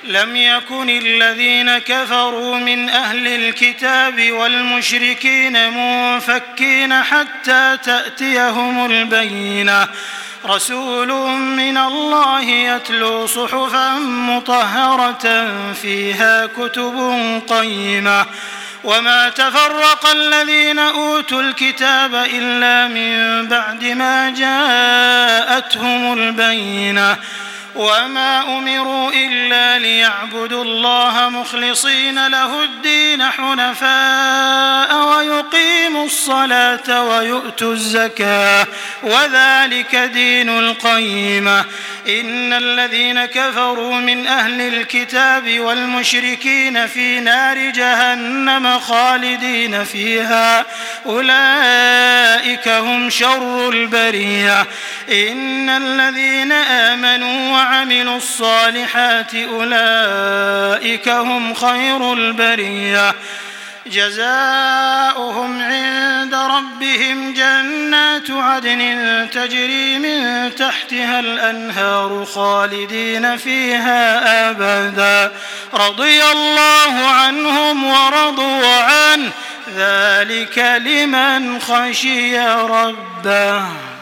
لم يكن الذين كفروا من أهل الكتاب والمشركين منفكين حتى تأتيهم البينة رسول من الله يتلو صحفا مطهرة فيها كتب قيمة وما تفرق الذين أوتوا الكتاب إلا من بعد ما جاءتهم البينة وما أمروا إلا ليعبدوا الله مخلصين له الدين حنفاء ويقيموا الصلاة ويؤتوا الزكاة وذلك دين القيمة إن الذين كفروا من أهل الكتاب والمشركين في نار جهنم خالدين فيها أولئك هم شر البرية إن الذين آمنوا وعملوا الصالحات أولئك هم خير البرية جزاؤهم عند ربهم جنات عدن تجري من تحتها الأنهار خالدين فيها أبدا رضي الله عنهم ورضوا عنه ذلك لمن خشي ربه.